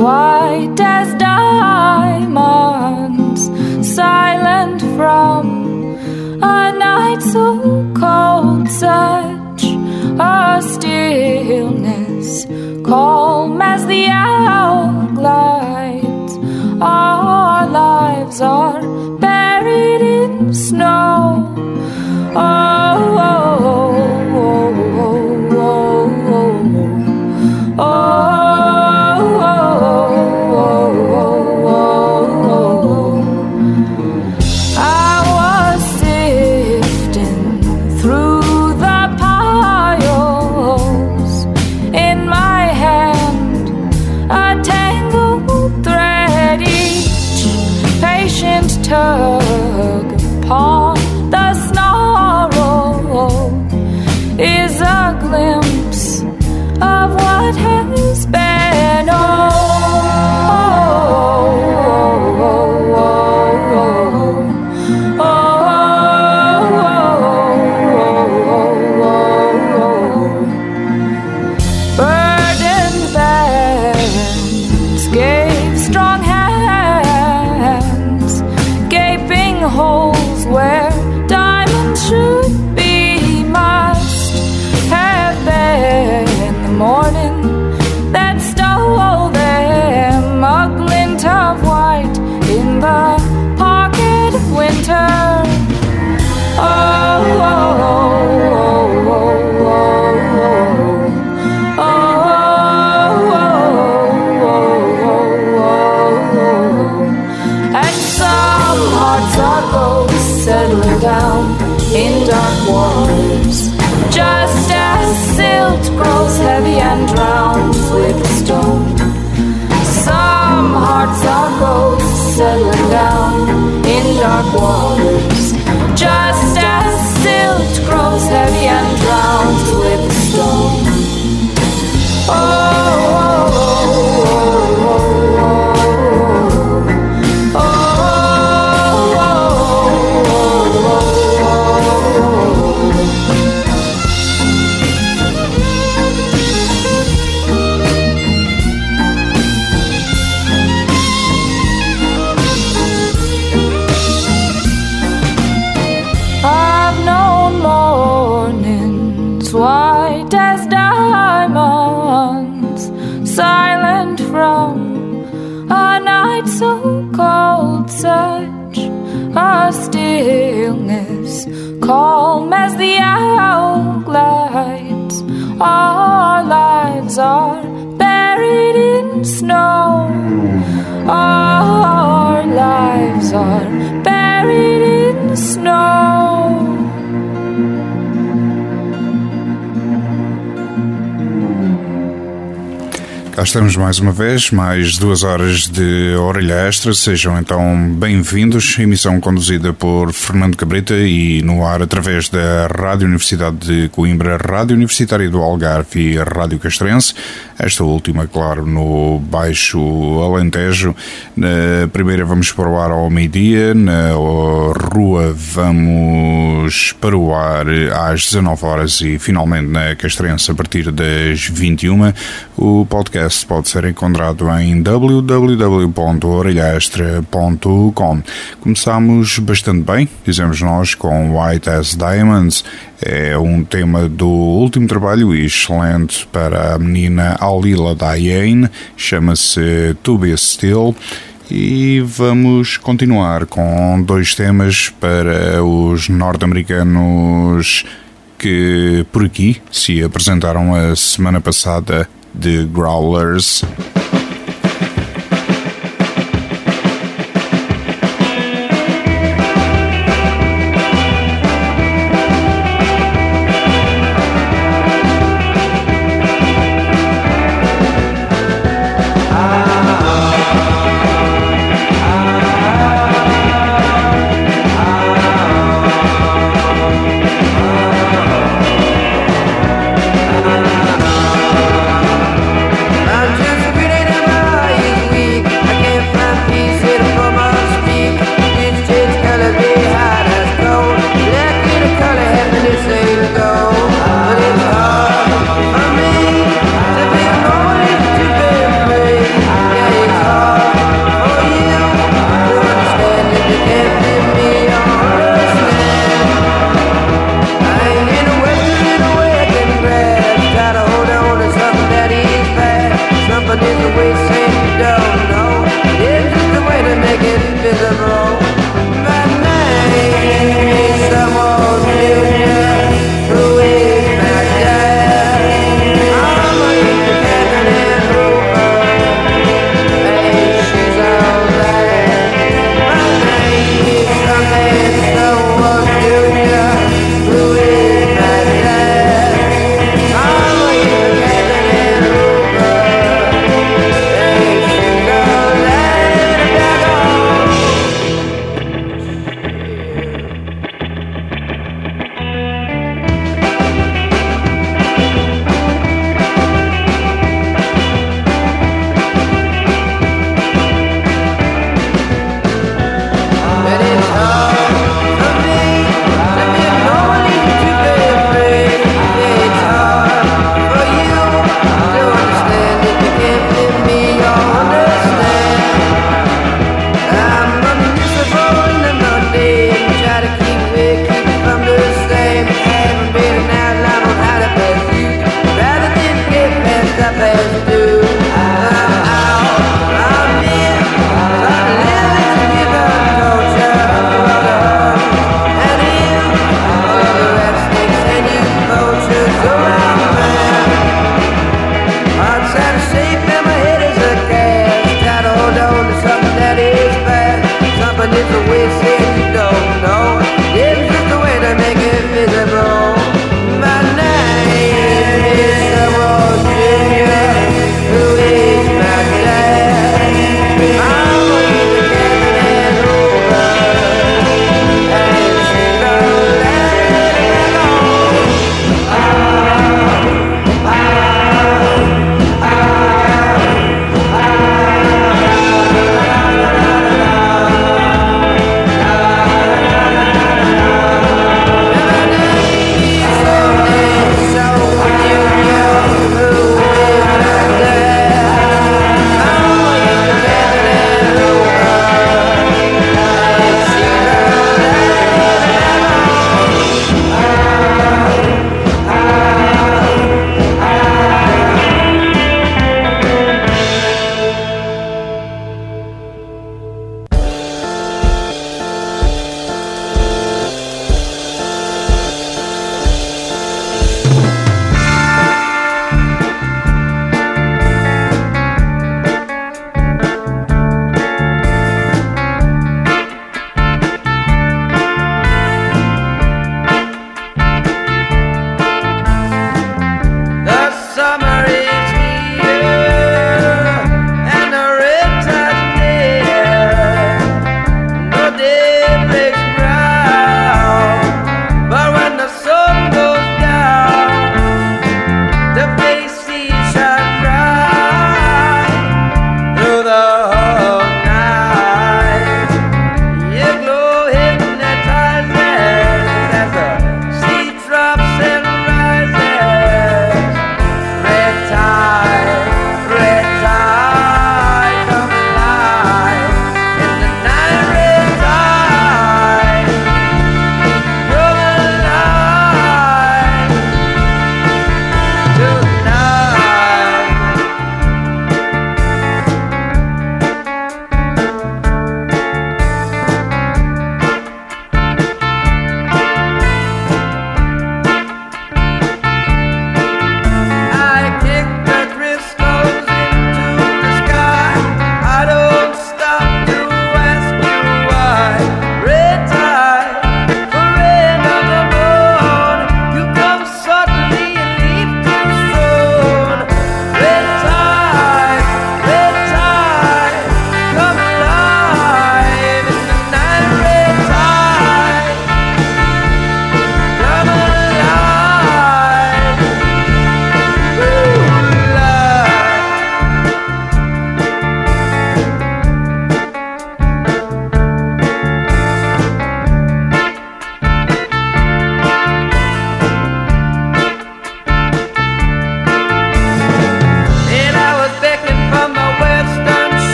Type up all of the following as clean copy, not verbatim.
white as diamonds, silent from a night so cold, such a stillness, calm as the owl glides. Our lives are buried in snow. Oh, oh, oh, oh, oh, oh, oh. Tug upon the snarl is a glimpse of what has been. Oh, oh, oh, oh, oh, burdened bands gave strong hands, holes where diamonds should be, must have been the morning that stole them, a glint of white in the pocket of winter. Oh, oh, oh, oh, oh, oh, and some hearts are ghosts settling down in dark waters, just as silt grows heavy and drowns with stone. Some hearts are ghosts settling down in dark waters, just as silt grows heavy and drowns with stone. Oh, oh, oh, oh, oh, oh, white as diamonds, silent from a night so cold, such a stillness, calm as the owl glides. Our lives are buried in snow. Our lives are buried in snow. Cá estamos mais uma vez, mais 2 horas de Orelha Extra. Sejam então bem-vindos. Emissão conduzida por Fernando Cabrita e no ar através da Rádio Universidade de Coimbra, Rádio Universitária do Algarve e Rádio Castrense. Esta última, claro, no Baixo Alentejo. Na primeira vamos para o ar ao meio-dia, na Rua vamos para o ar às 19 horas e finalmente na Castrense a partir das 21. O podcast pode ser encontrado em www.orelhaextra.com. Começámos bastante bem, dizemos nós, com White as Diamonds. É um tema do último trabalho e excelente para a menina Alila Diane, chama-se To Be Still. E vamos continuar com 2 temas para os norte-americanos que por aqui se apresentaram a semana passada, The Growlers. I'm just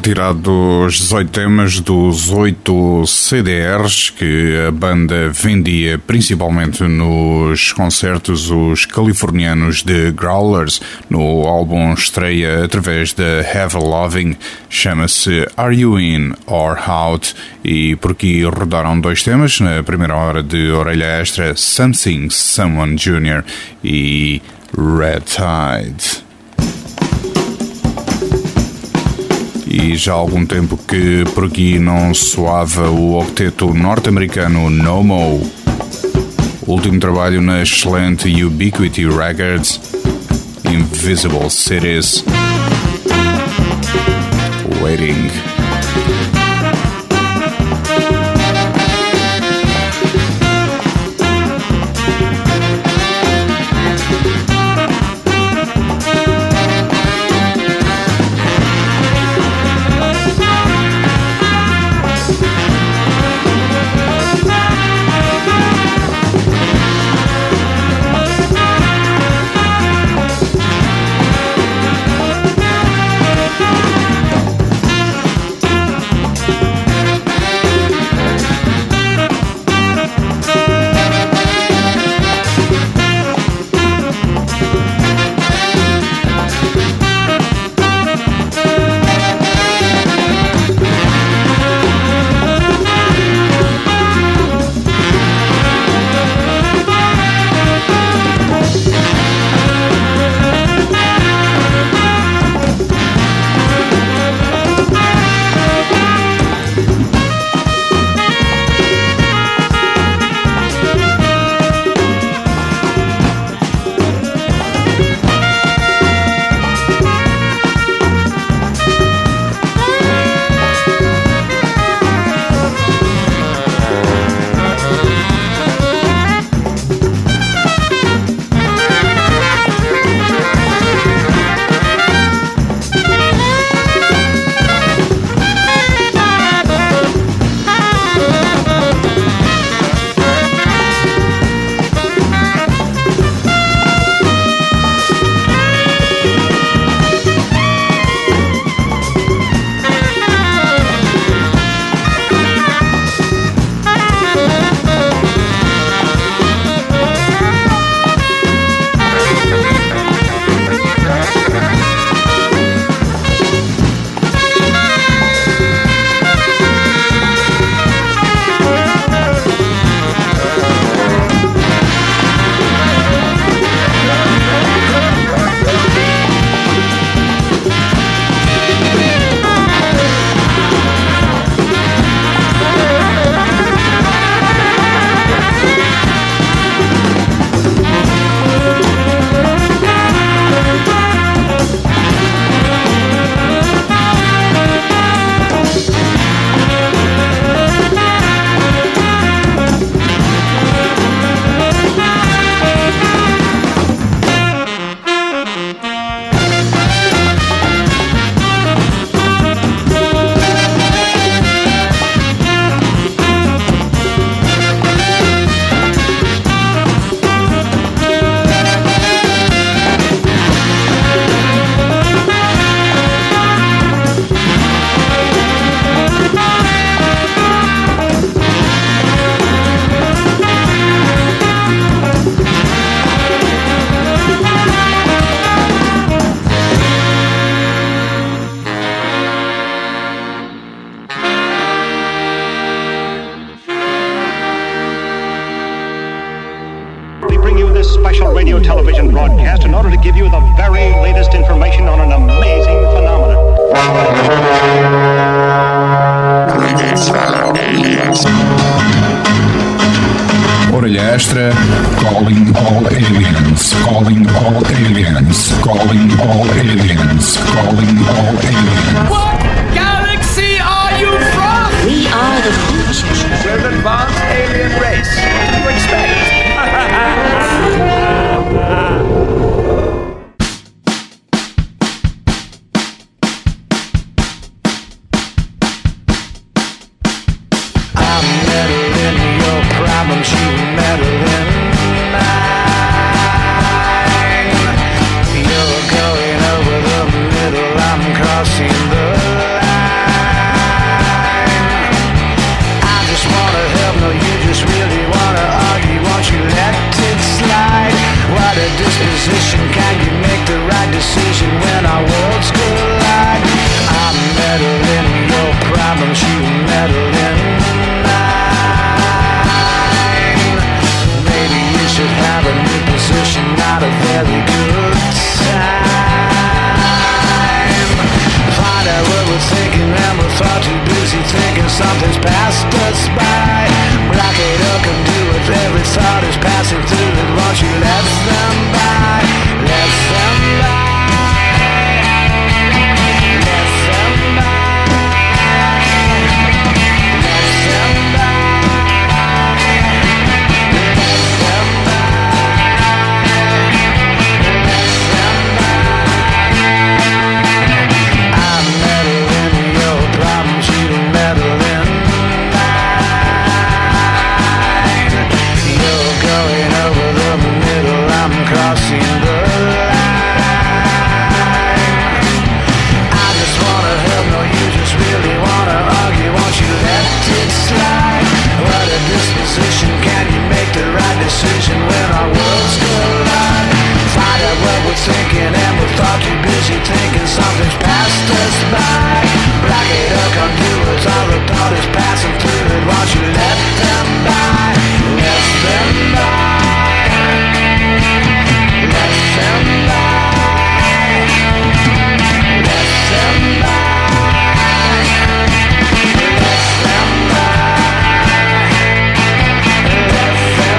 retirado dos 18 temas dos 8 CDRs que a banda vendia principalmente nos concertos, os californianos de Growlers, no álbum estreia através da Heavy Loving, chama-se Are You In or Out? E por aqui rodaram 2 temas, na primeira hora de Orelha Extra, Something Someone Jr. e Red Tide. E já há algum tempo que por aqui não soava o octeto norte-americano Nomo. Último trabalho na excelente Ubiquity Records, Invisible Cities, Waiting. special radio television broadcast in order to give you the very latest information on an amazing phenomenon. Orelha Extra, calling all aliens, calling all aliens, calling all aliens, calling all aliens. What galaxy are you from? We are the future. We're an advanced alien race. What do you expect? I'm meddling your problems, you meddle in mine. You're going over the middle, I'm crossing the line. looking and we're far too busy thinking something's passed us by. Black-out computers, all the thought is passing through it. Won't you let them by? Let them by. Let them by. Let them by. Let them by. Let them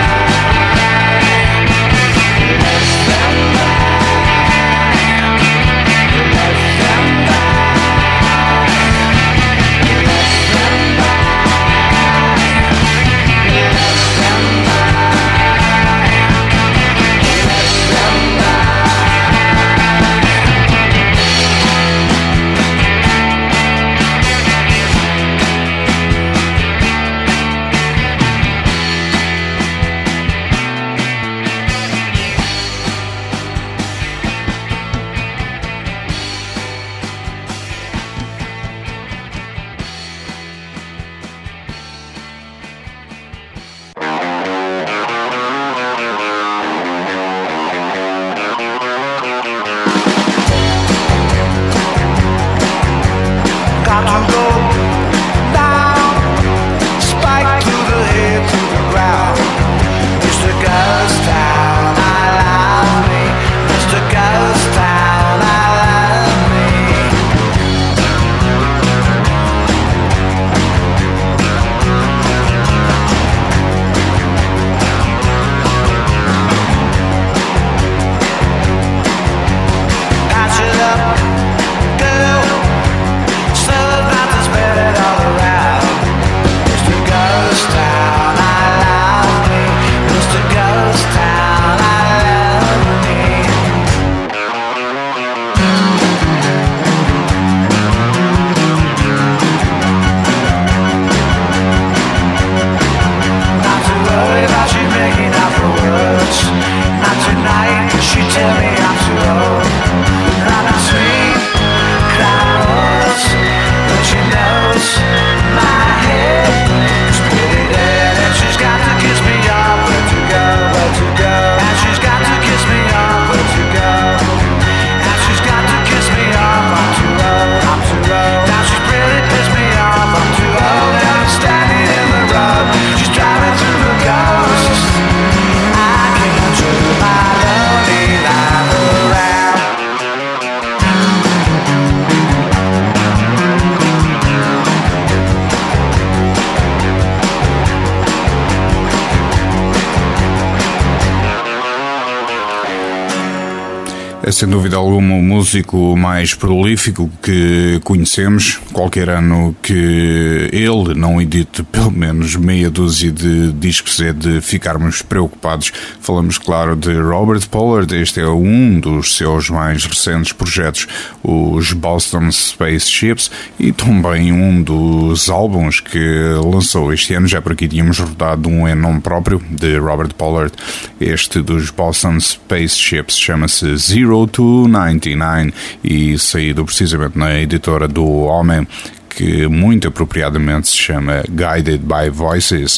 É sem dúvida alguma o músico mais prolífico que conhecemos. Qualquer ano que ele não edite pelo menos meia dúzia de discos é de ficarmos preocupados. Falamos, claro, de Robert Pollard. Este é um dos seus mais recentes projetos, os Boston Spaceships, e também um dos álbuns que lançou este ano. Já por aqui tínhamos rodado um em nome próprio de Robert Pollard. Este dos Boston Spaceships chama-se 0 to 99 e saído precisamente na editora do Homem, que muito apropriadamente se chama Guided by Voices,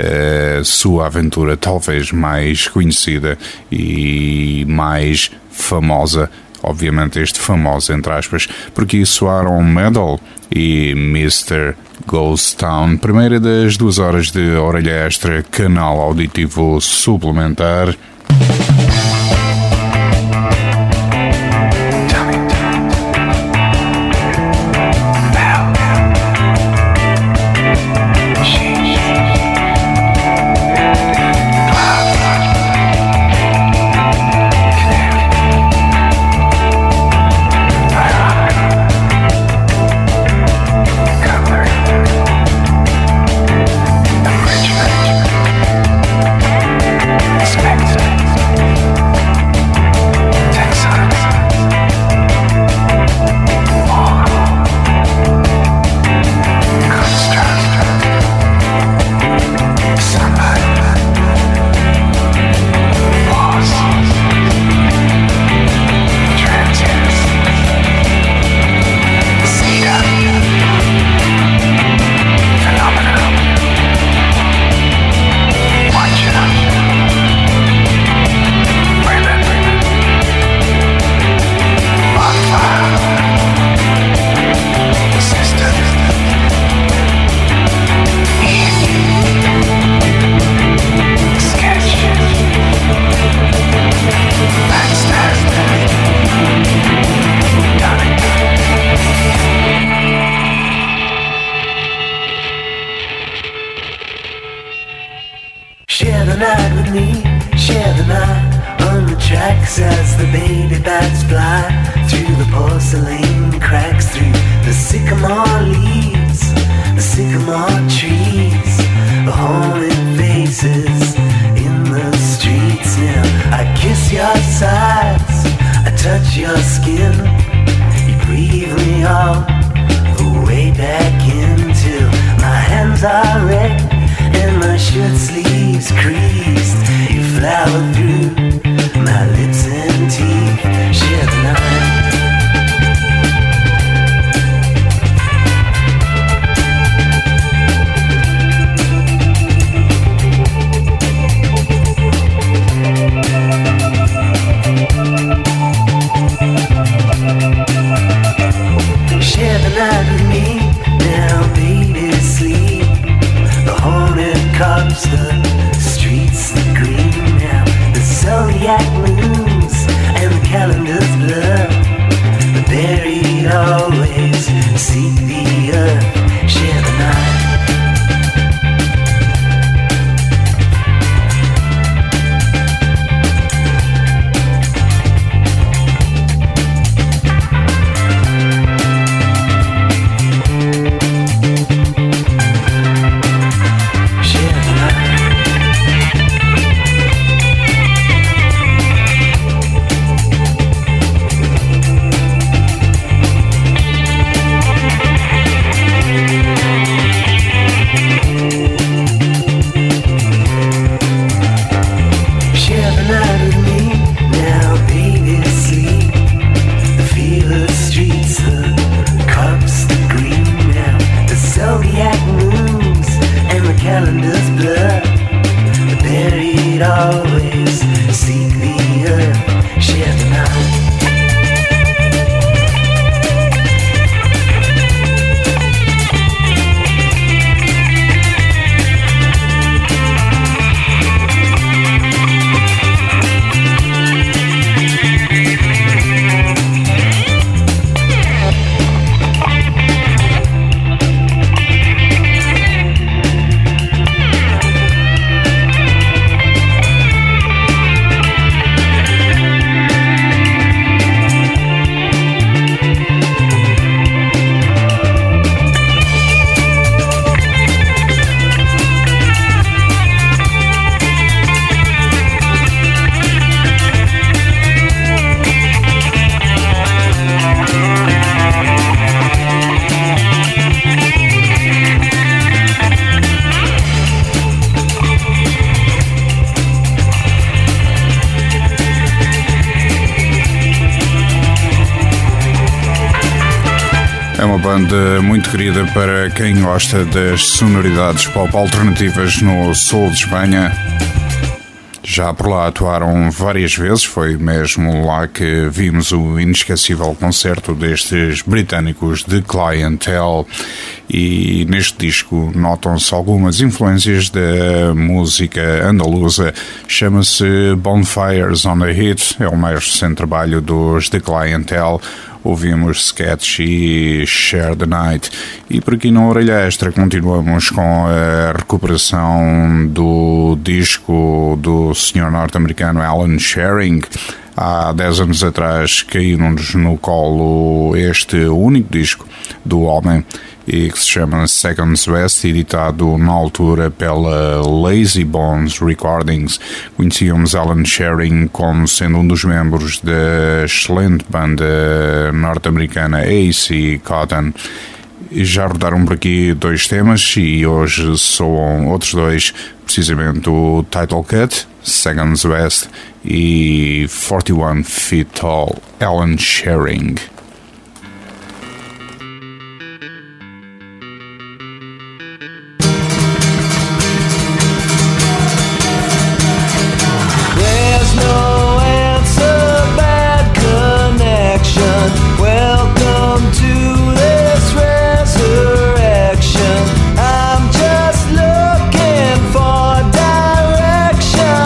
a sua aventura talvez mais conhecida e mais famosa. Obviamente este famoso entre aspas, porque soaram Medal e Mr. Ghost Town. Primeira das 2 horas de orelha extra, canal auditivo suplementar. Expect tracks as the baby bats fly through the porcelain cracks, through the sycamore leaves, the sycamore trees, the haunted faces in the streets. Now I kiss your sides, I touch your skin, you breathe me all the way back into my hands are red and my shirt sleeves creased. You flower through my lips and teeth, share the night. Share the night with me, now baby sleep. The haunted cops, the streets, the green now, the zodiac moons and the calendar's blur. The buried always seek the earth, share the night. É uma banda muito querida para quem gosta das sonoridades pop alternativas no sul de Espanha. Já por lá atuaram várias vezes, foi mesmo lá que vimos o inesquecível concerto destes britânicos de Clientele, e neste disco notam-se algumas influências da música andaluza. Chama-se Bonfires on the Heat, é o mais recente trabalho dos The Clientele. Ouvimos Sketch e Share the Night. E por aqui na Orelha Extra continuamos com a recuperação do disco do senhor norte-americano Alan Sharing. Há 10 anos atrás caiu-nos no colo este único disco do homem, e que se chama Seconds Best, editado na altura pela Lazy Bones Recordings. Conhecíamos Alan Sharing como sendo um dos membros da excelente banda norte-americana AC Cotton. Já rodaram por aqui 2 temas e hoje soam outros 2, precisamente o Title Cut, Seconds Best, e 41 Feet Tall, Alan Sharing.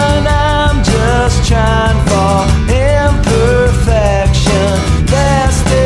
Trying for imperfection. There's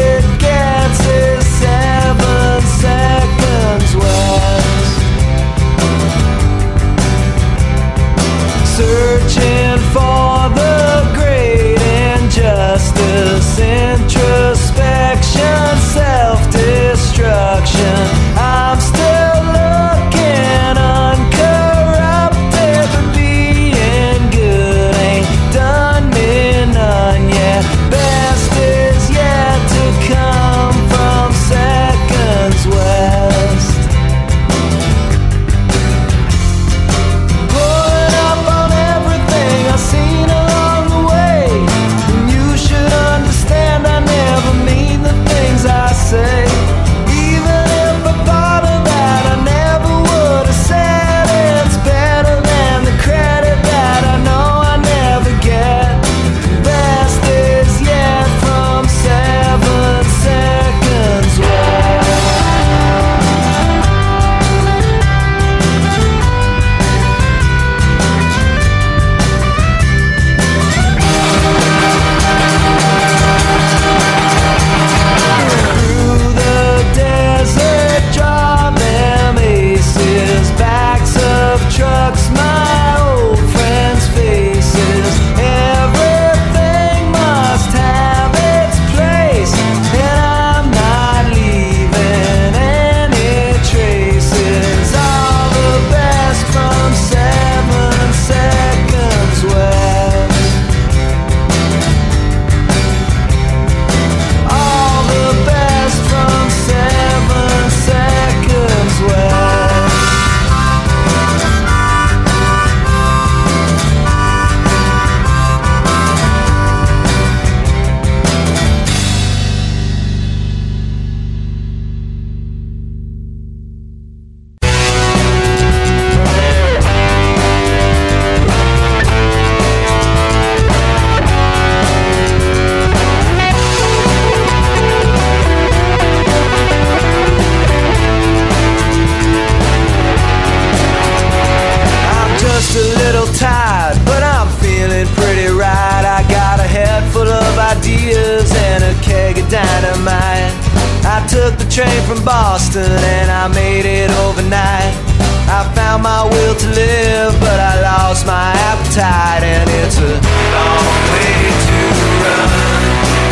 dynamite. I took the train from Boston and I made it overnight. I found my will to live, but I lost my appetite. And it's a long way to run,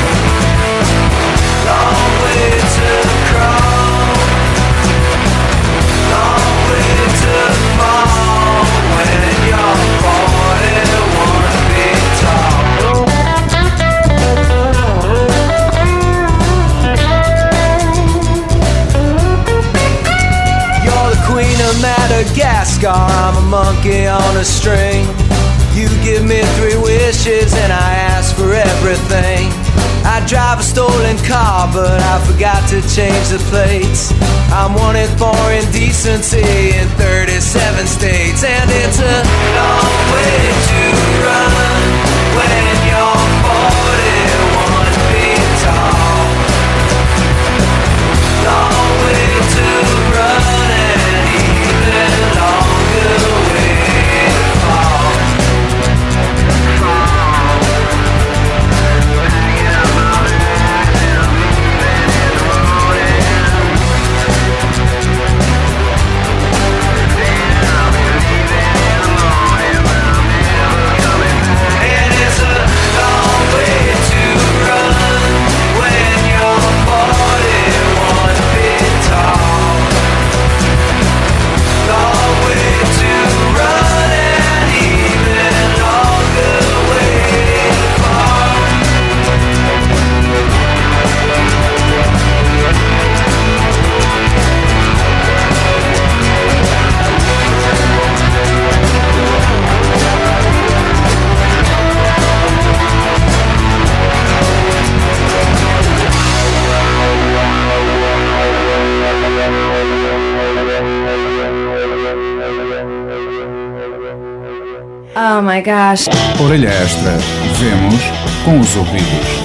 long way to crawl, long way to fall when you're 41 feet tall. You're the queen of Madagascar, I'm a monkey on a string. You give me 3 wishes and I ask for everything. I drive a stolen car but I forgot to change the plates. I'm wanted for indecency in 37 states. And it's a long way to run when you're 41 feet tall. Long way to run and even longer way to fall. And it's a long way to run when you're 41 feet tall. Long way to run and even longer way to fall. Oh my gosh. Orelha Extra. Vemos com os ouvidos.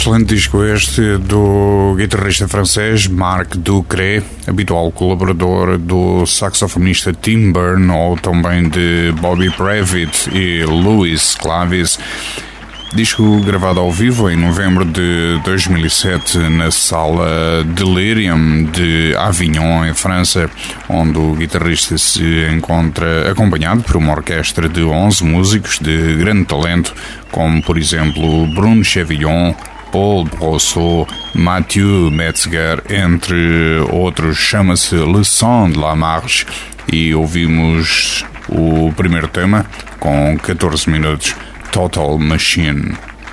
Excelente disco este do guitarrista francês Marc Ducré, habitual colaborador do saxofonista Tim Byrne ou também de Bobby Previtt e Louis Clavis. Disco gravado ao vivo em novembro de 2007 na sala Delirium de Avignon, em França, onde o guitarrista se encontra acompanhado por uma orquestra de 11 músicos de grande talento, como por exemplo Bruno Chevillon, Paul Brosseau, Mathieu Metzger, entre outros. Chama-se Le Son de la Marche e ouvimos o primeiro tema com 14 minutos, Total Machine.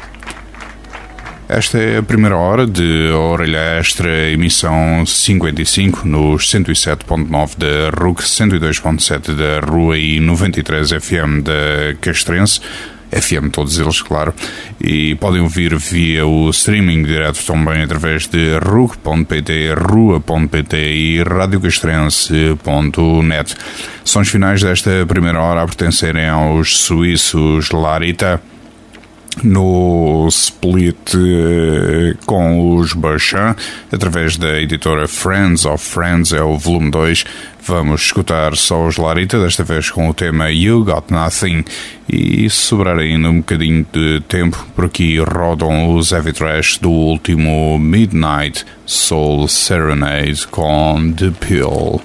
Esta é a primeira hora de Orelha Extra, emissão 55, nos 107.9 da RUC, 102.7 da Rua e 93 FM da Castrense. FM, todos eles, claro, e podem ouvir via o streaming direto também através de RUC.pt, Rua.pt e radiocastrense.net. Sons finais desta primeira hora a pertencerem aos suíços Larita, no split com os Bachan, através da editora Friends of Friends, é o volume 2. Vamos escutar só os Larita, desta vez com o tema You Got Nothing, e se sobrar ainda um bocadinho de tempo, por aqui rodam os Heavy Trash do último Midnight Soul Serenade com The Pill.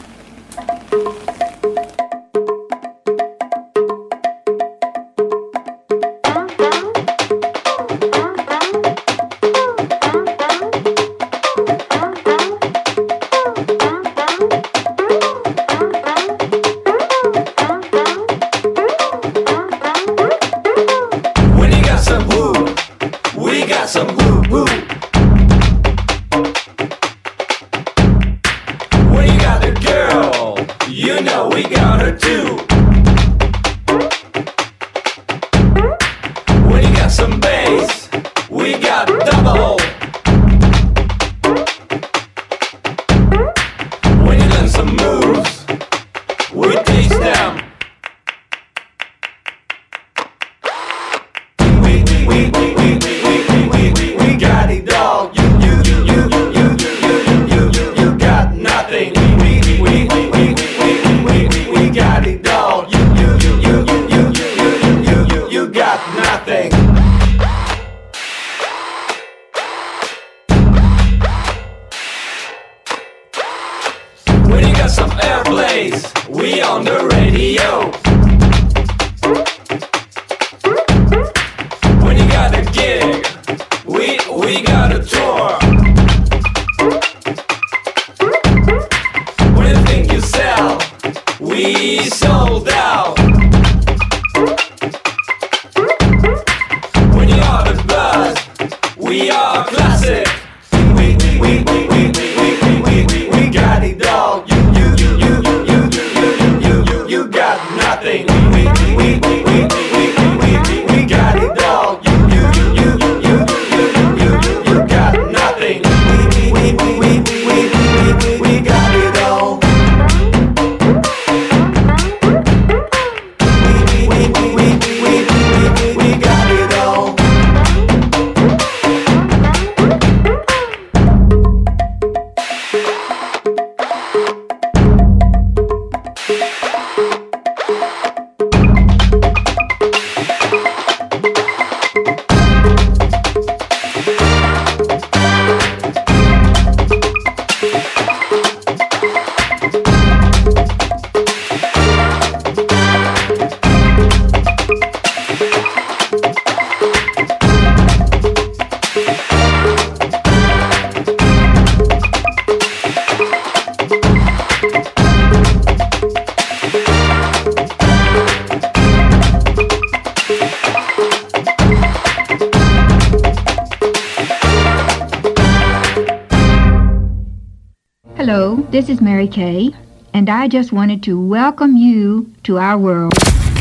Hello, this is Mary Kay, and I just wanted to welcome you to our world.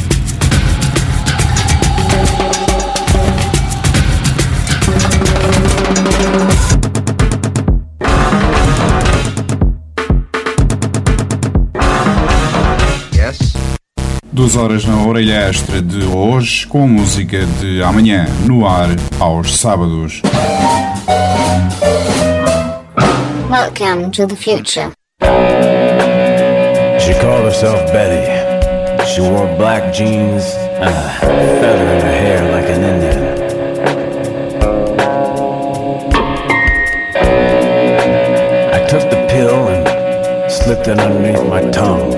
Yes. 2 horas na Orelha Extra de hoje, com a música de amanhã no ar aos sábados. Welcome to the future. She called herself Betty. She wore black jeans and a feather in her hair like an Indian. I took the pill and slipped it underneath my tongue.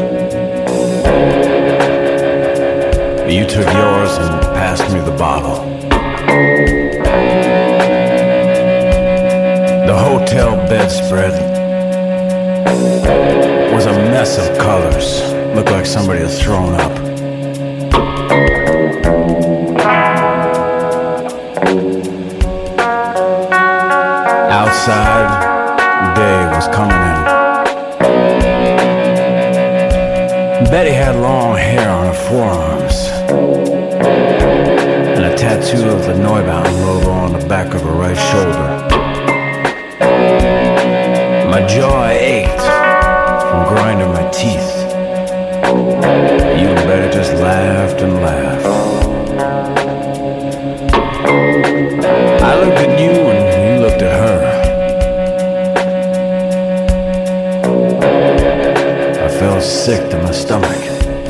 You took yours and passed me the bottle. The hotel bedspread was a mess of colors. Looked like somebody had thrown up. Outside, day was coming in. Betty had long hair on her forearms and a tattoo of the Neubauten logo on the back of her right shoulder. My jaw ached from grinding my teeth. You and Betty just laughed and laughed. I looked at you and you looked at her. I felt sick to my stomach.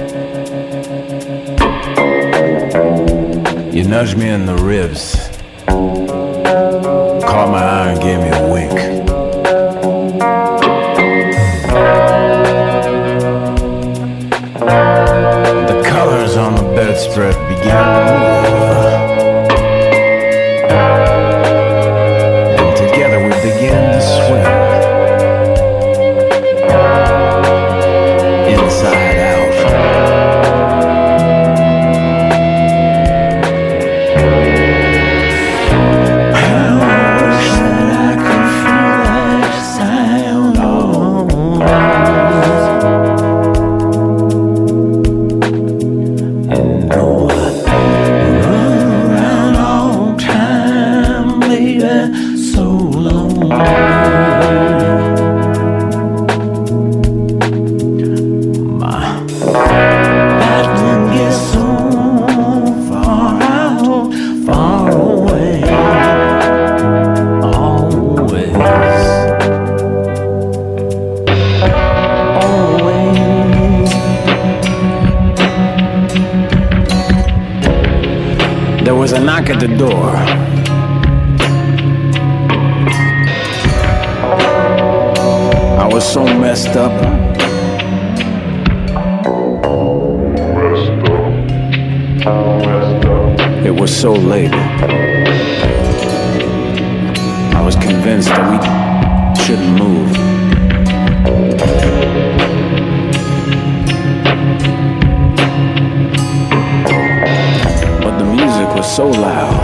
You nudged me in the ribs, caught my eye and gave me a wink. The colors on the bedspread began to move, and together we began to swim, inside out. There was a knock at the door. I was so messed up. It was so late. I was convinced that we shouldn't move. But the music was so loud.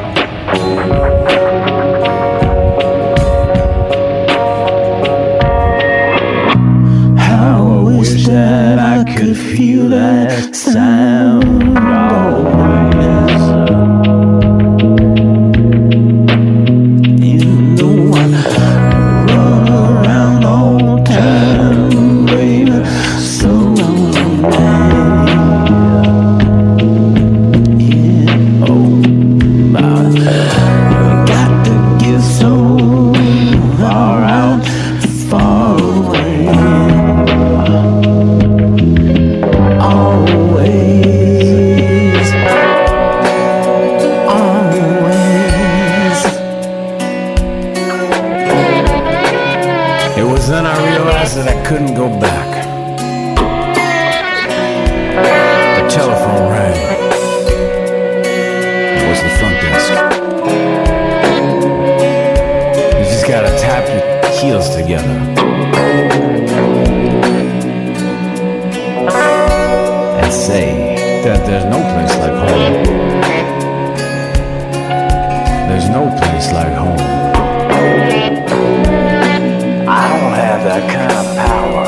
How I wish that I could feel that sound always. You know I run around all the time, baby, so yeah, oh, I got to get so far out, far away. Always, always. It was then I realized that I couldn't go back. The telephone rang. It was the front desk. You just gotta tap your heels together and say that there's no place like home. There's no place like home. I don't have that kind of power.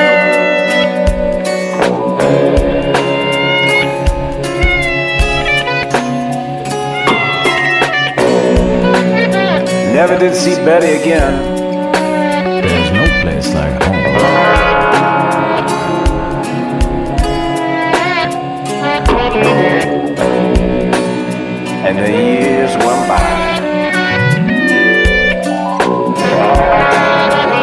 Never did see Betty again. There's no place like home. And the years went by.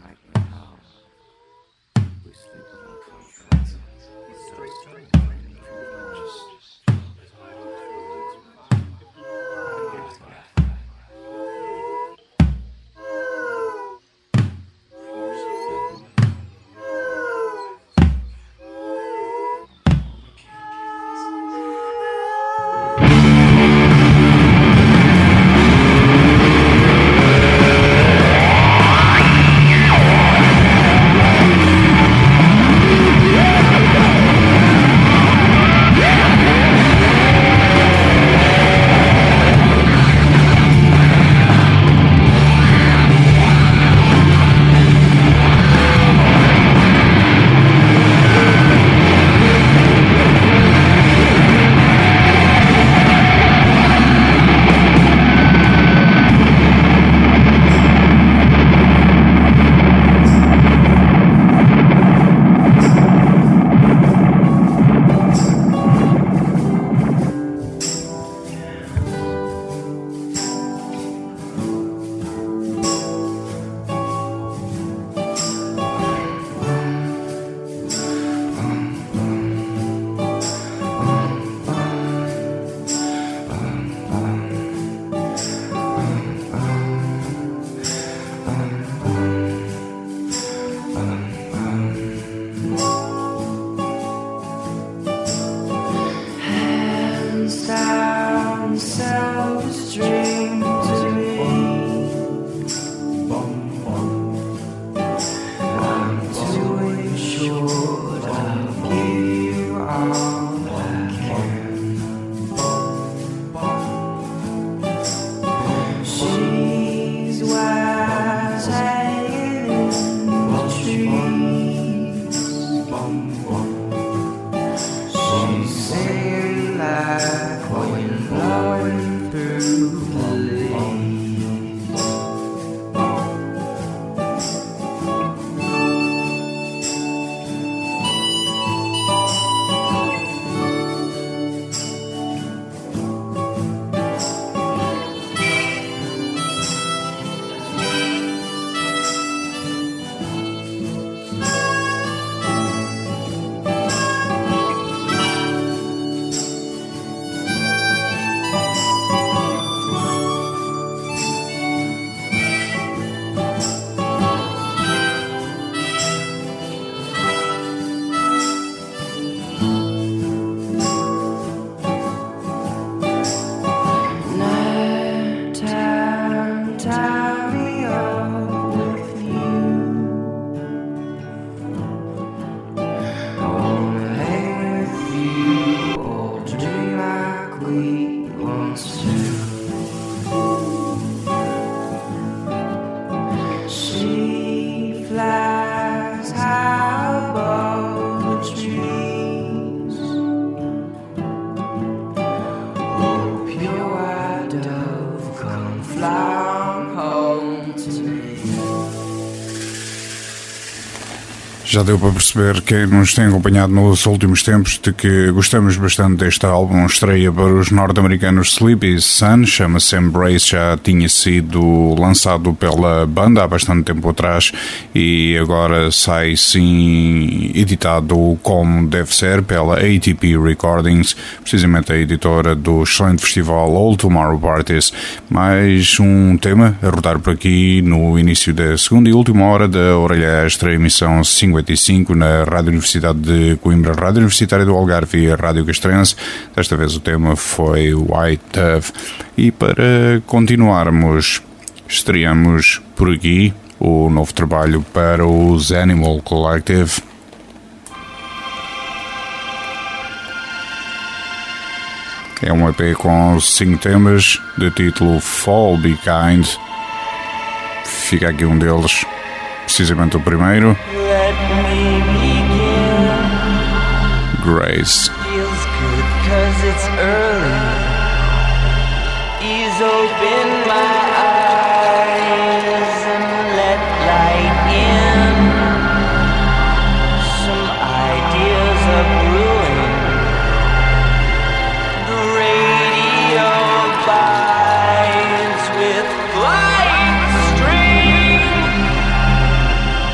Já deu para perceber, quem nos tem acompanhado nos últimos tempos, de que gostamos bastante deste álbum. Estreia para os norte-americanos Sleepy Sun, chama-se Embrace, já tinha sido lançado pela banda há bastante tempo atrás e agora sai sim editado como deve ser pela ATP Recordings, precisamente a editora do excelente festival All Tomorrow Parties. Mais um tema a rodar por aqui no início da segunda e última hora da Orelha Extra, emissão 55 na Rádio Universidade de Coimbra, Rádio Universitária do Algarve e a Rádio Castrense. Desta vez o tema foi White Dove. E para continuarmos, estreamos por aqui o novo trabalho para os Animal Collective. É um EP com 5 temas, de título Fall Be Kind. Fica aqui um deles, precisamente o primeiro, Grace. Feels good 'cause it's early. Ease open my eyes and let light in. Some ideas are brewing. The radio vibes with flight string.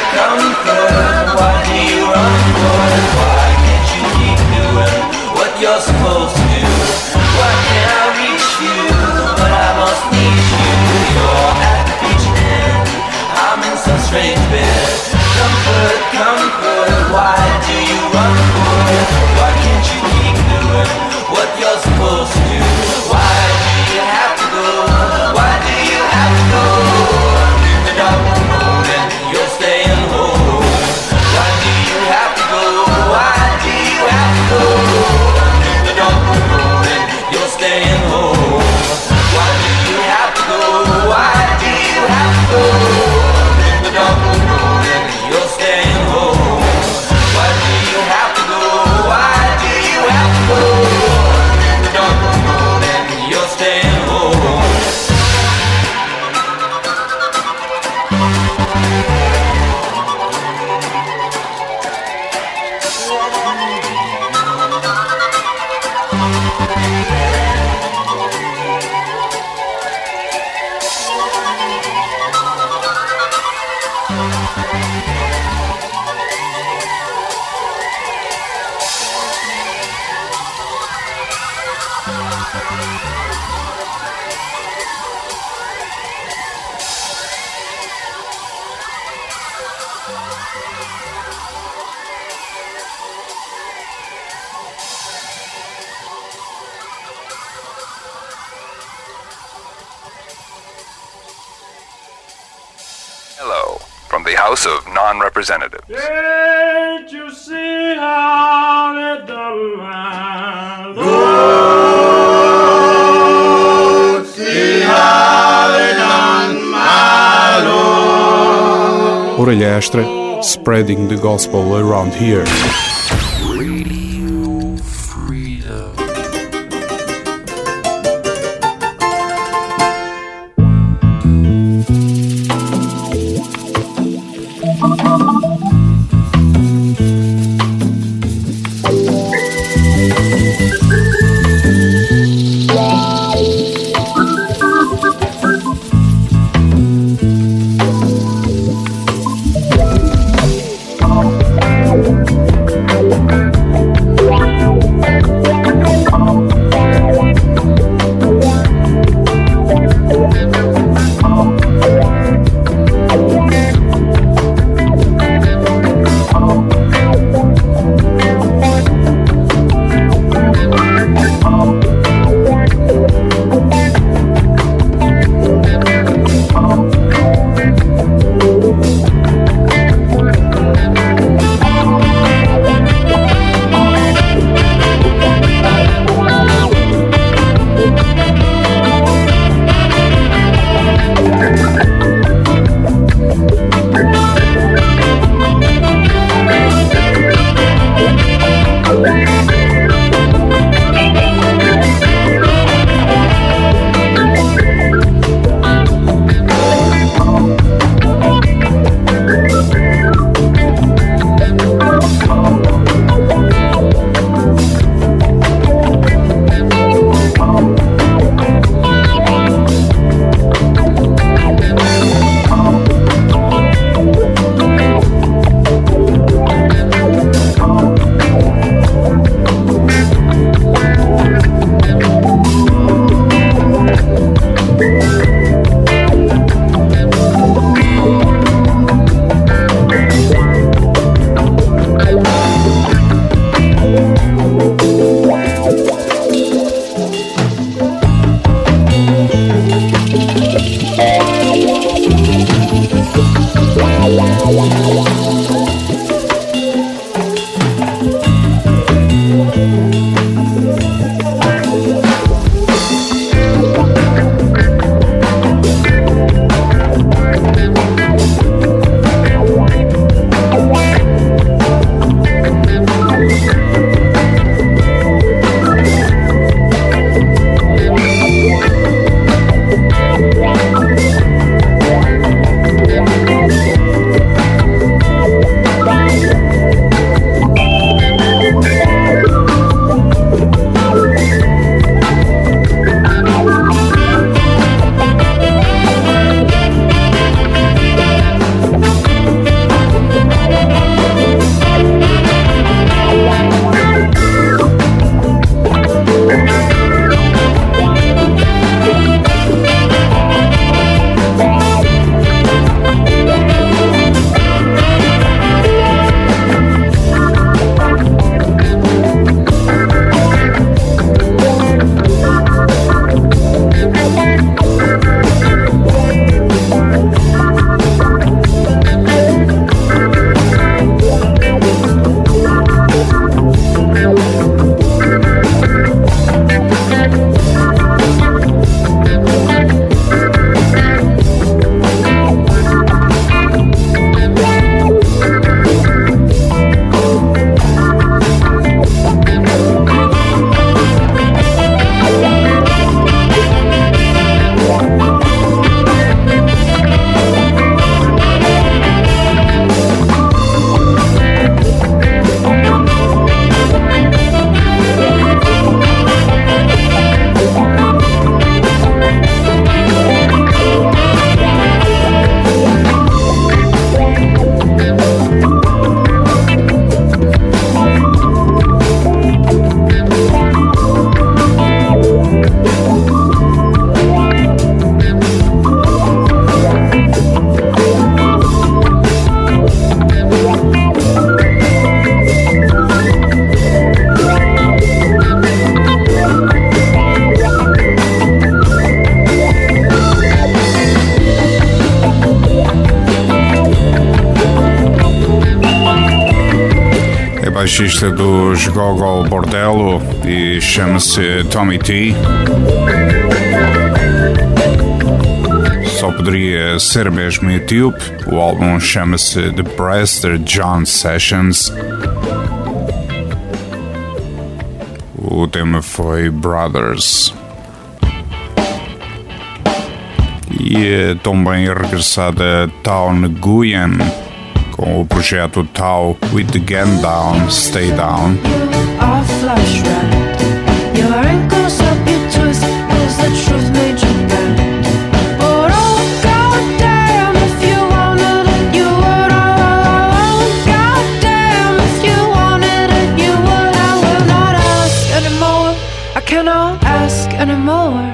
comfort. Why do you run for it? Why can't you keep doing what you're supposed to do? Why can't I reach you? But I must need you. You're at the beach end, I'm in some strange bed. Comfort, comfort, why do you run for it? Why can't you keep doing what you're supposed to do? Why do you have to go? Why do you have to go? In the dark road and you're staying home. Why do you have to go? Why do you have to go? In the dark road and you're staying home. Why do you have to go? Why do you have to go? In the dark road and you're staying home. Why do you have to go? Why do you have to go? In the dark road and you're staying home. Hello, from the House of Non-Representatives. Can't you see how they done my Lord? See how they done my Lord. Orelha Extra, spreading the gospel around here. baixista dos Gogol Bordello e chama-se Tommy T. Só poderia ser mesmo etíope. O álbum chama-se The Prester John Sessions. O tema foi Brothers. E também regressada Tao Nguyen com o projeto Tao With The Gun Down, Stay Down. Cannot ask anymore.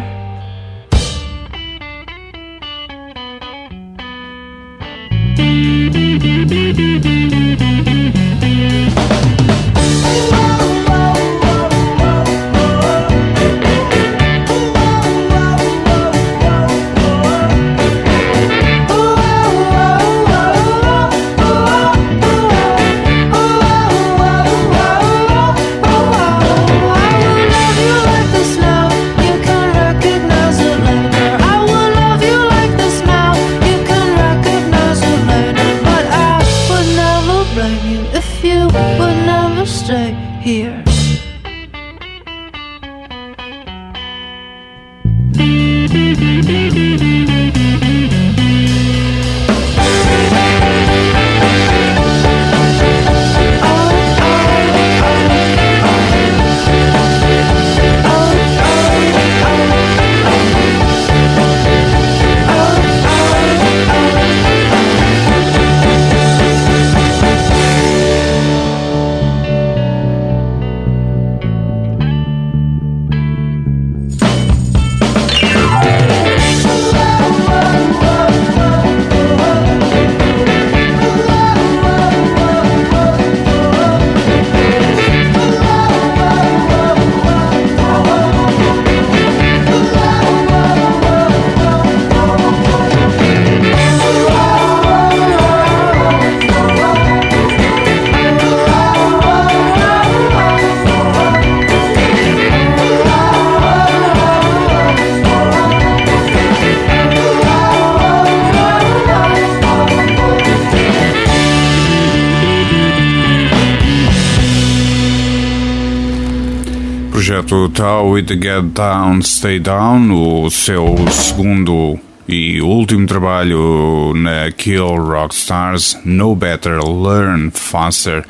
Projeto Tao With The Get Down, Stay Down, o seu segundo e último trabalho na Kill Rock Stars, Know Better, Learn Faster,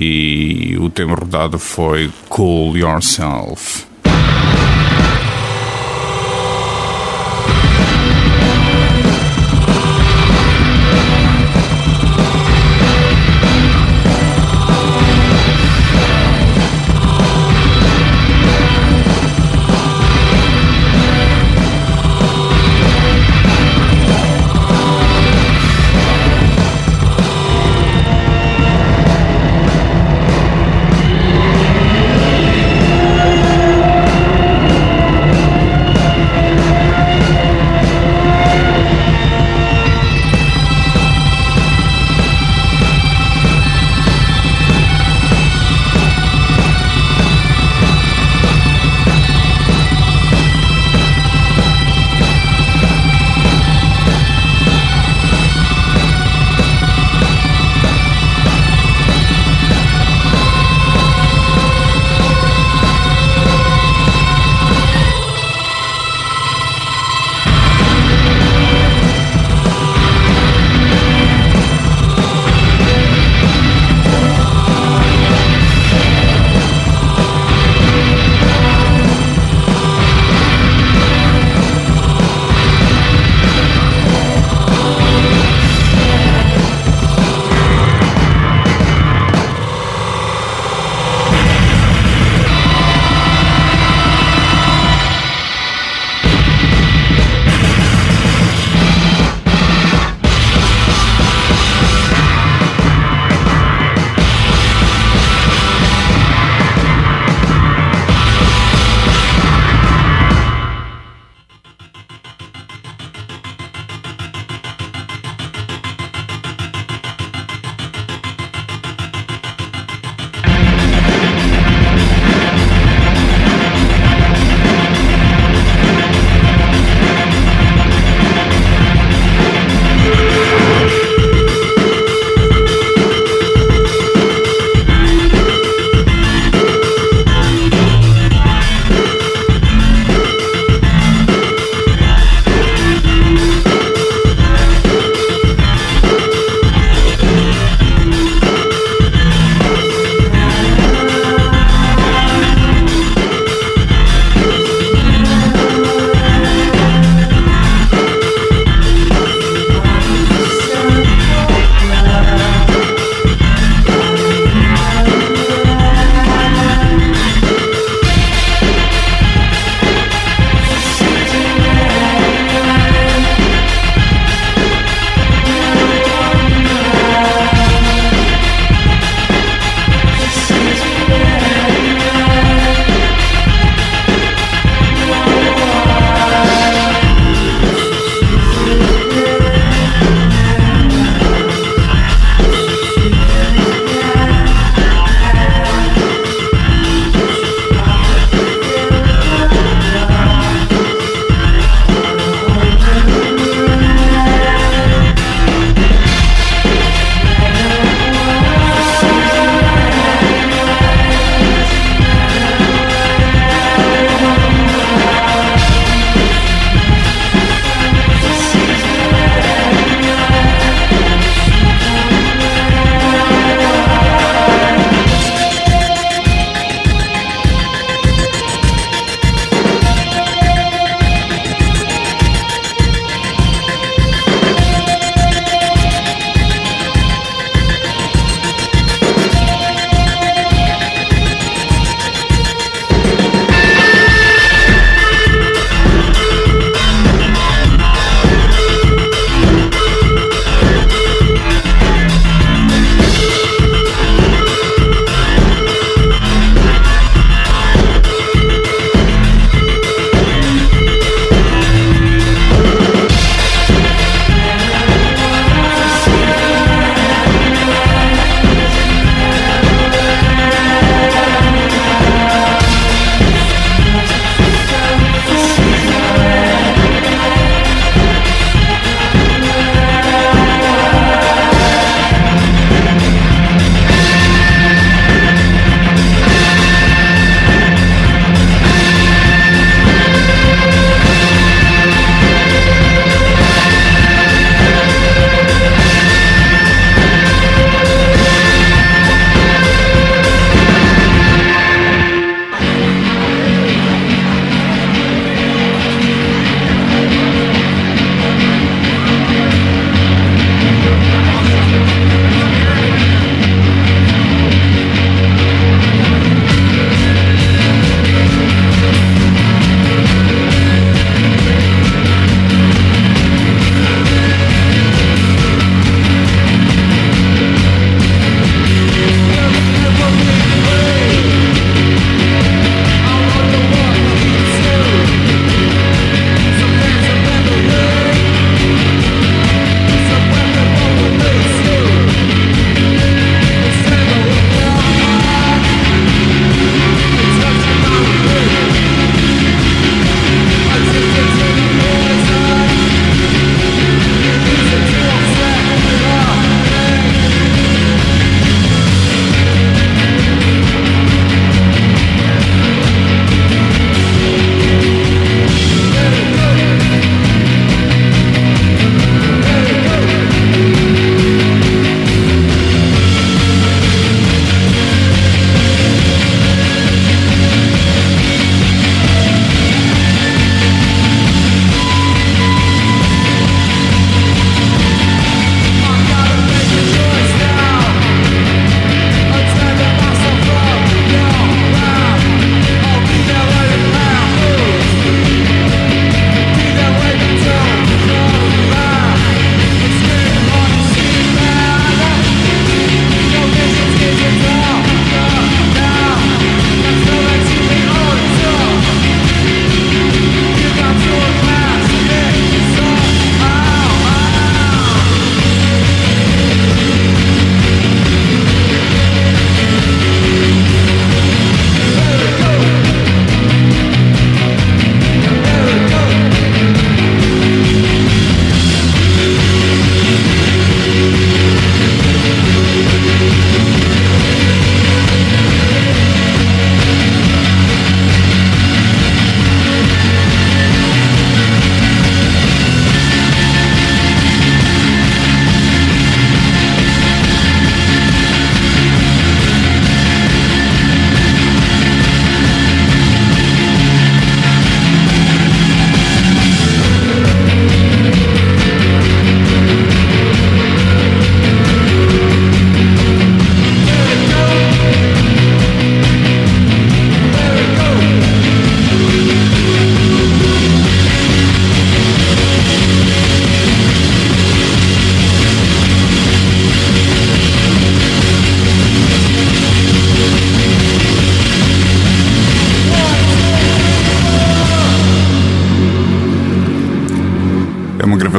e o tema rodado foi Cool Yourself.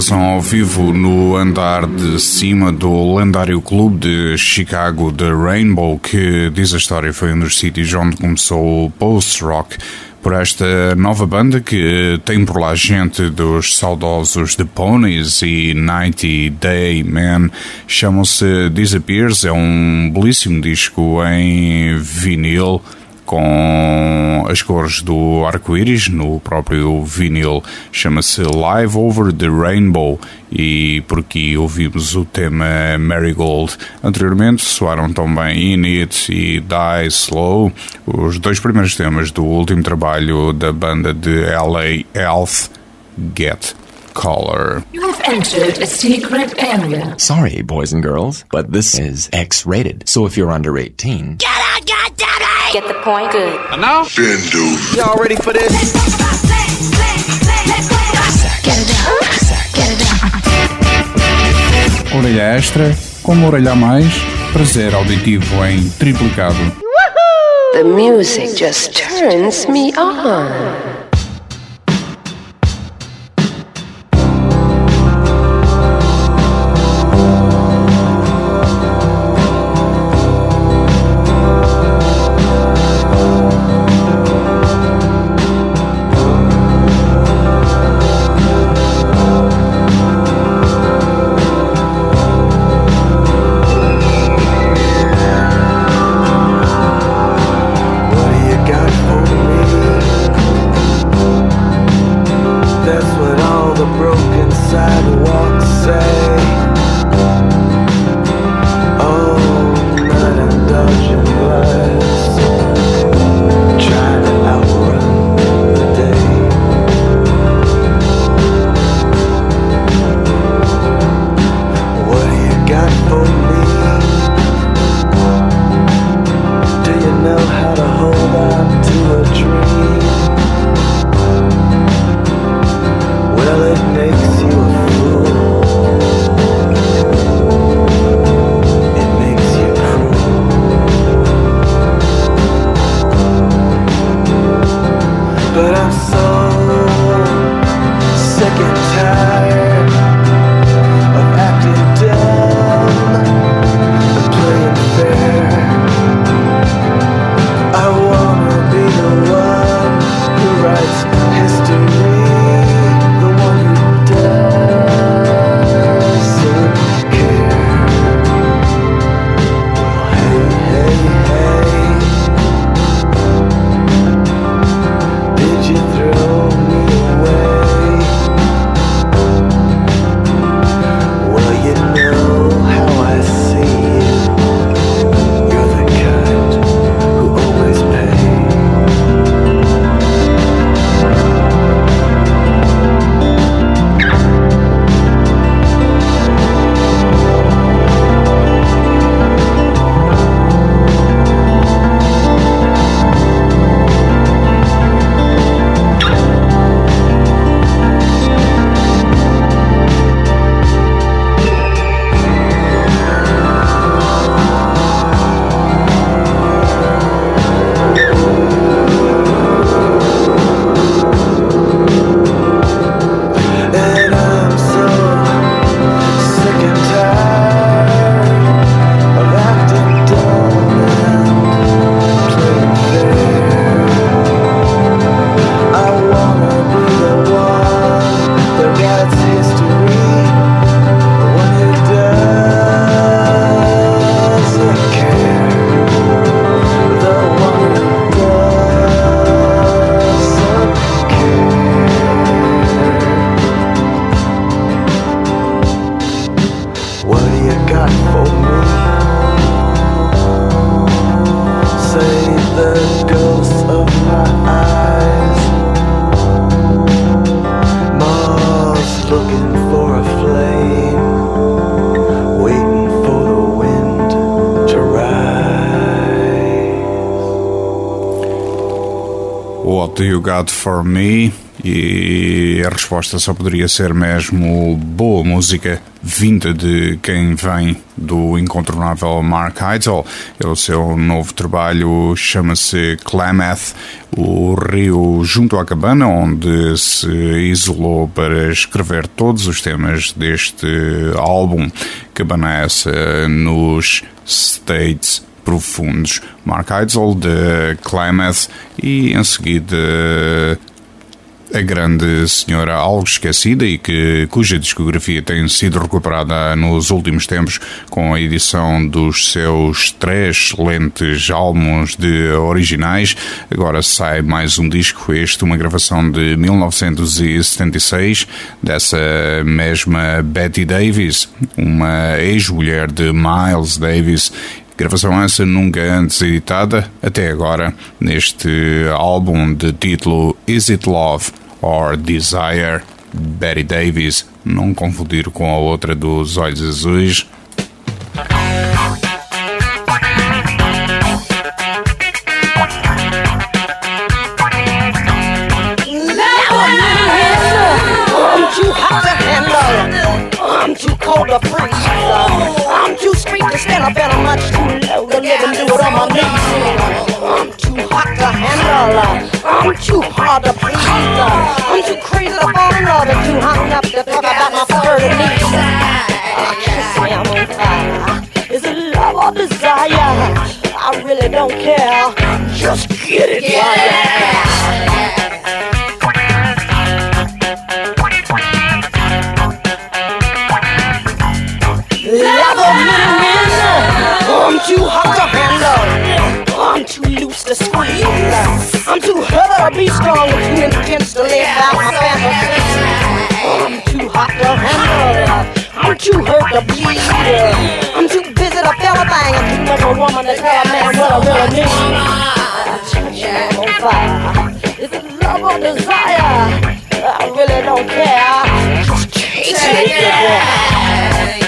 gravação ao vivo no andar de cima do lendário clube de Chicago, The Rainbow, que, diz a história, foi um dos sítios onde começou o post-rock, por esta nova banda que tem por lá gente dos saudosos The Ponies e 90 Day Man. Chamam-se Disappears, é um belíssimo disco em vinil com as cores do arco-íris no próprio vinil. Chama-se Live Over the Rainbow e por aqui ouvimos o tema Marigold. Anteriormente soaram também In It e Die Slow, os dois primeiros temas do último trabalho da banda de LA Health, Get Color. You have entered a secret area. Sorry, boys and girls, but this is X-rated. So if you're under 18... Get out, goddammit! Get the point? Good. Enough? Y'all ready for this? Get it down. Get it down. Orelha extra, como orelha a mais, prazer auditivo em triplicado. The music just turns me on. What Do You Got For Me? E a resposta só poderia ser mesmo boa música vinda de quem vem do incontornável Mark Idle. O seu novo trabalho chama-se Klamath, o rio junto à cabana, onde se isolou para escrever todos os temas deste álbum. Cabana essa nos States profundos. Mark Idle de Klamath e em seguida a grande senhora algo esquecida e cuja discografia tem sido recuperada nos últimos tempos com a edição dos seus 3 excelentes álbuns de originais. Agora sai mais um disco, uma gravação de 1976 dessa mesma Betty Davis, uma ex-mulher de Miles Davis. Gravação essa nunca antes editada até agora neste álbum de título Is It Love or Desire? Betty Davis, não confundir com a outra dos olhos azuis. I'm too cold to freeze. I'm too street to stand up and I'm much too low to live and do it on my knees. I'm too hot to handle. I'm too hard to please. I'm too crazy to fall in love and too hung up to talk about my sturdy knees. Kiss me, I'm on fire. Is it love or desire? I really don't care. Just get it right. I'm too hot to handle. I'm too loose to squeeze. I'm too heavy to be strong, too intense to live out my fantasy. I'm too hot to handle. I'm too hurt to bleed. I'm too busy to feel a thing. I'm too much a woman to tell a man what I really need. I'm on fire. Is it love or desire? I really don't care. Just chase it.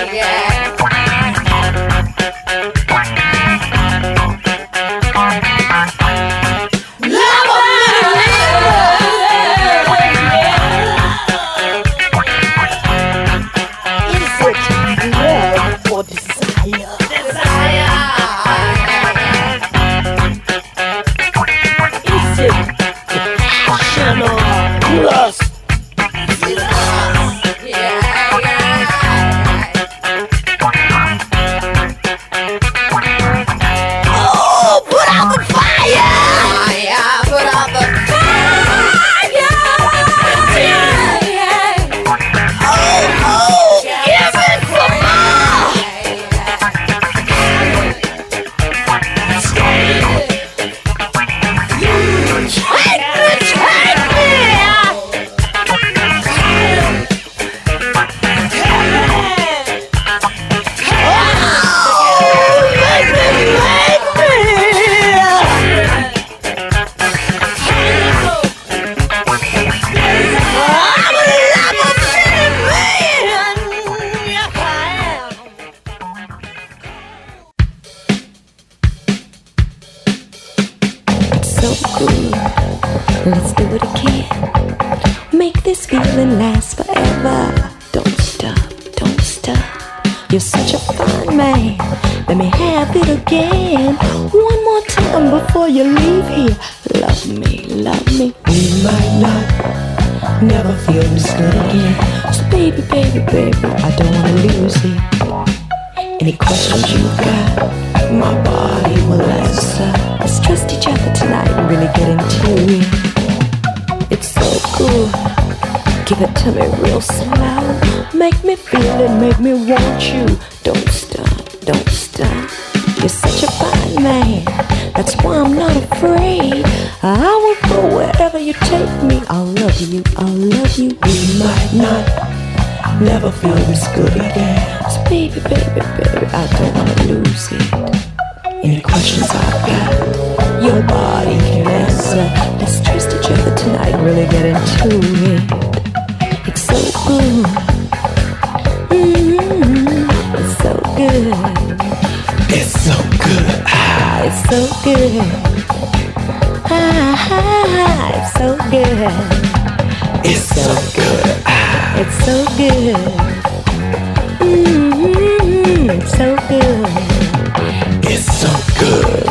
It's so good. It's so good.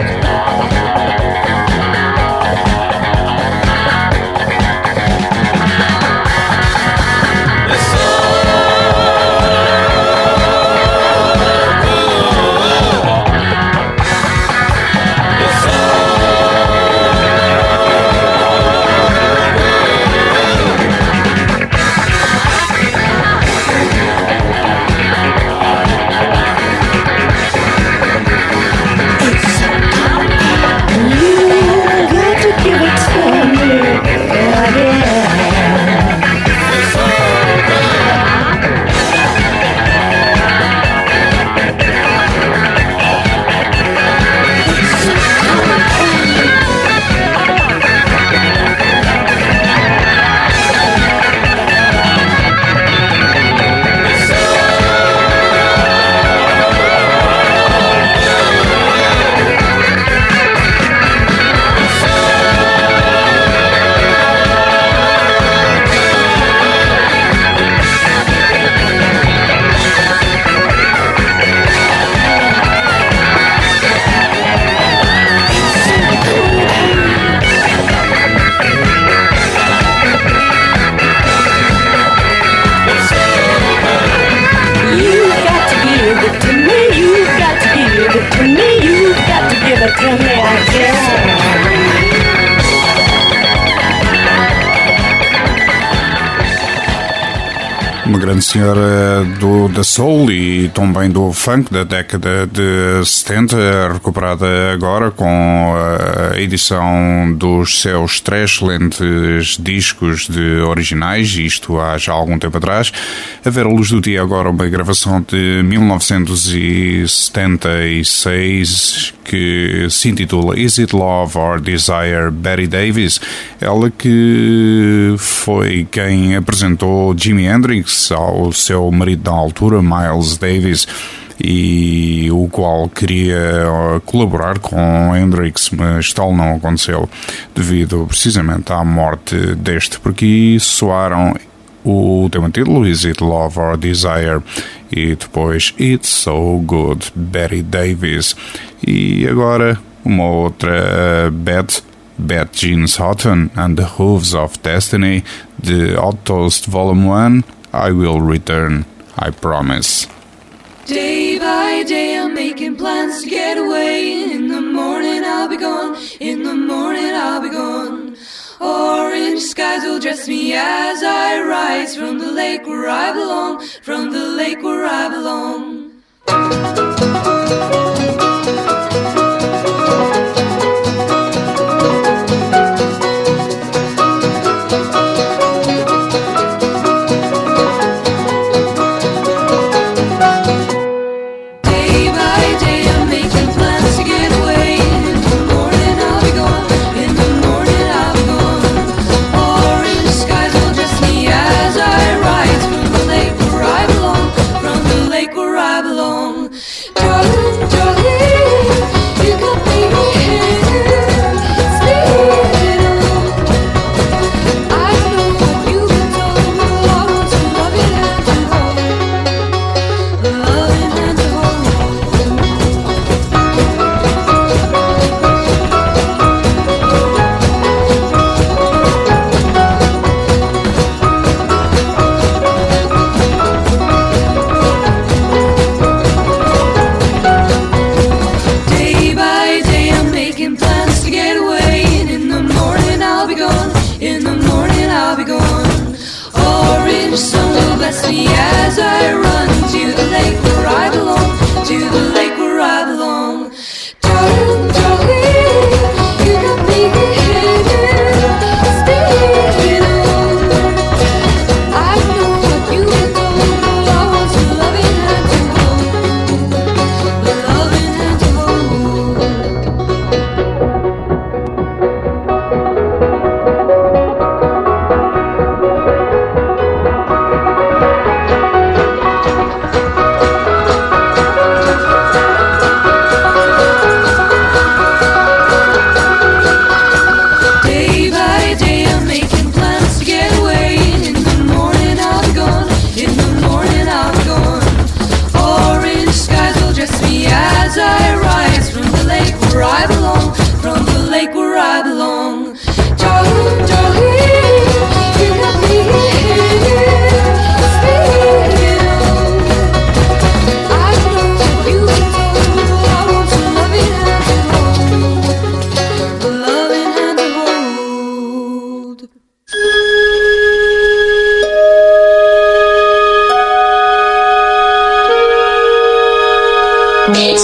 Uma grande senhora da soul e também do funk da década de 70, recuperada agora com a edição dos seus 3 excelentes discos de originais, isto há já algum tempo atrás. A ver a luz do dia agora uma gravação de 1976 que se intitula Is It Love or Desire, Betty Davis. Ela que foi quem apresentou Jimi Hendrix ao seu marido na altura, Miles Davis, e o qual queria colaborar com Hendrix, mas tal não aconteceu devido precisamente à morte deste, porque soaram o tema título Is It Love or Desire e depois It's So Good, Betty Davis. E agora uma outra Bette Jean Houghton and the Hooves of Destiny, de Hot Toast Volume 1, I Will Return, I Promise. Day by day I'm making plans to get away. In the morning I'll be gone, in the morning I'll be gone. Orange skies will dress me as I rise from the lake where I belong, from the lake where I belong.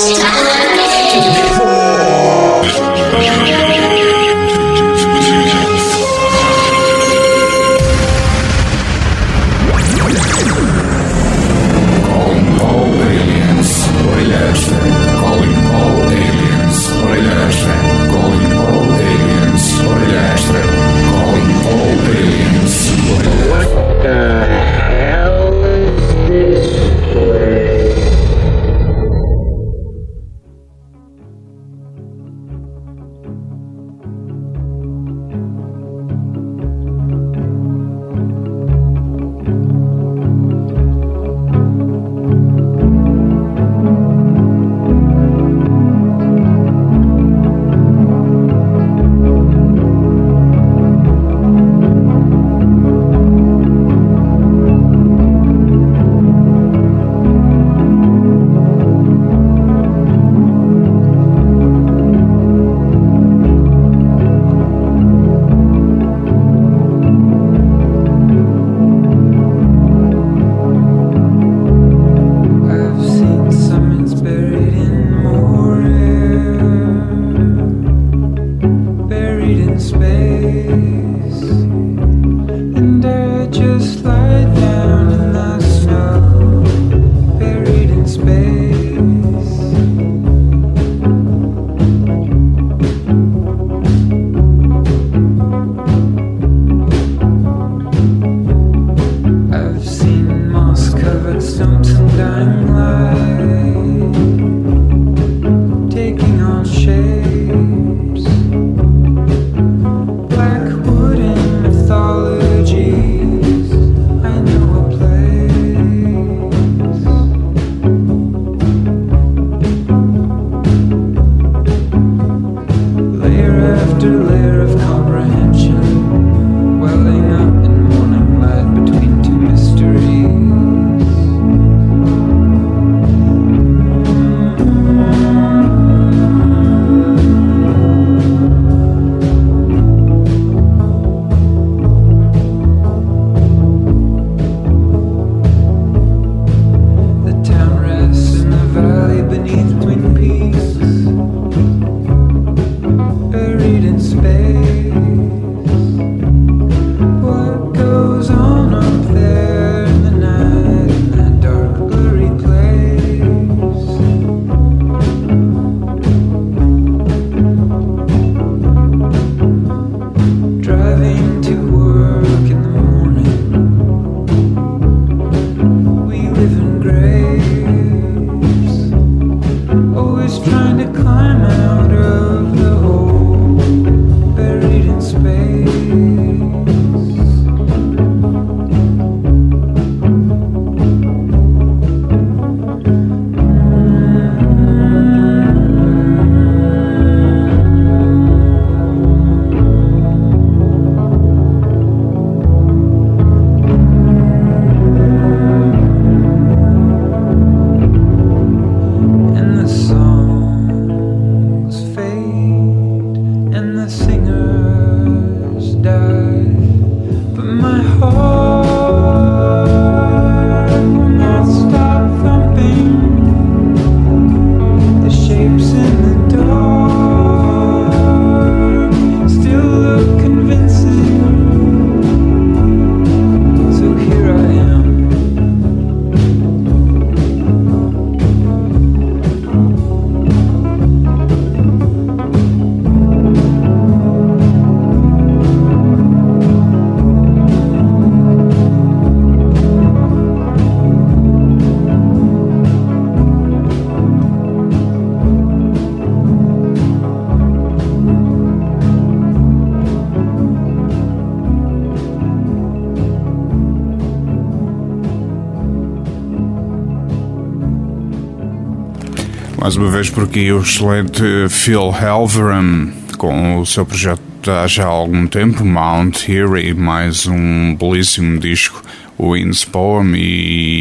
Mais uma vez por aqui o excelente Phil Halvoran com o seu projeto há já algum tempo, Mount Eerie, mais um belíssimo disco, o Wind's Poem, e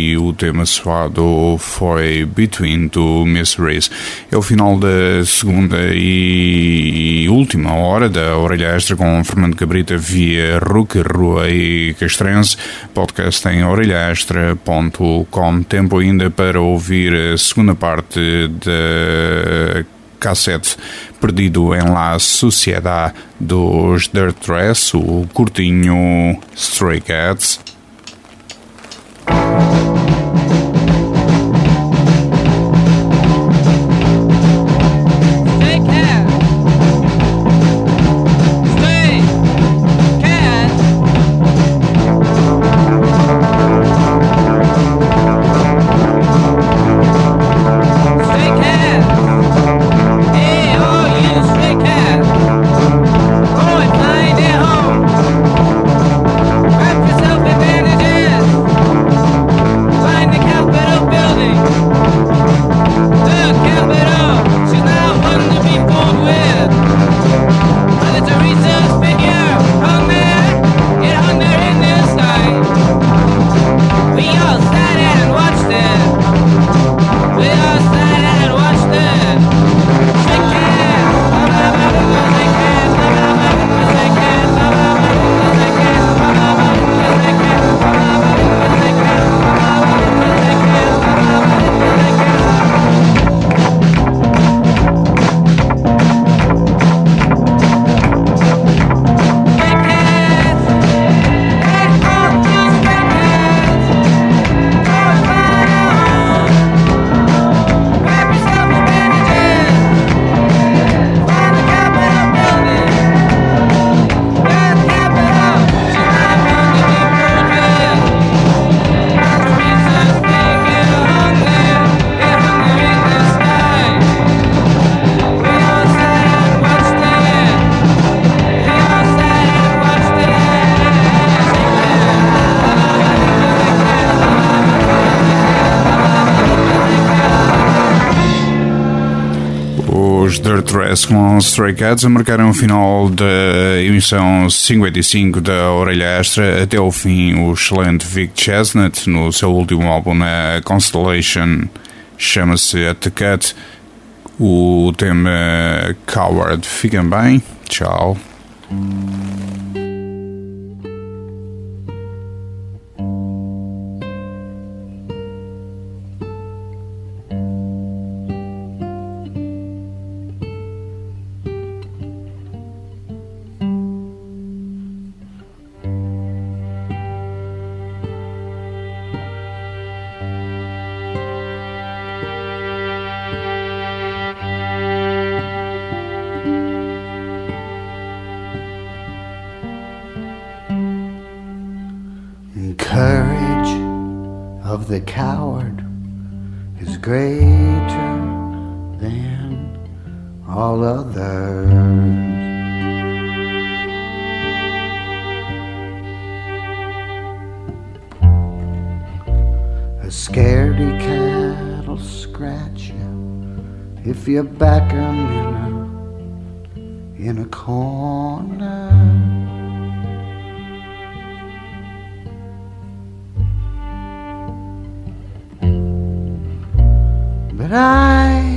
e o tema soado foi Between Two Mysteries. É o final da segunda e última hora da Orelha Extra com Fernando Cabrita via Roque, Rua e Castrense. Podcast em orelhaextra.com. Tempo ainda para ouvir a segunda parte da cassete Perdido em La Sociedade dos Dirt Dress, o curtinho Stray Cats. Dirt Dress com Stray Cats a marcaram o final da emissão 55 da Orelha Extra. Até ao fim, o excelente Vic Chestnut no seu último álbum na Constellation, chama-se At The Cut, o tema Coward. Fiquem bem, tchau. Courage of the coward is greater than all others. A scaredy cat'll scratch you if you back 'em in a corner. But I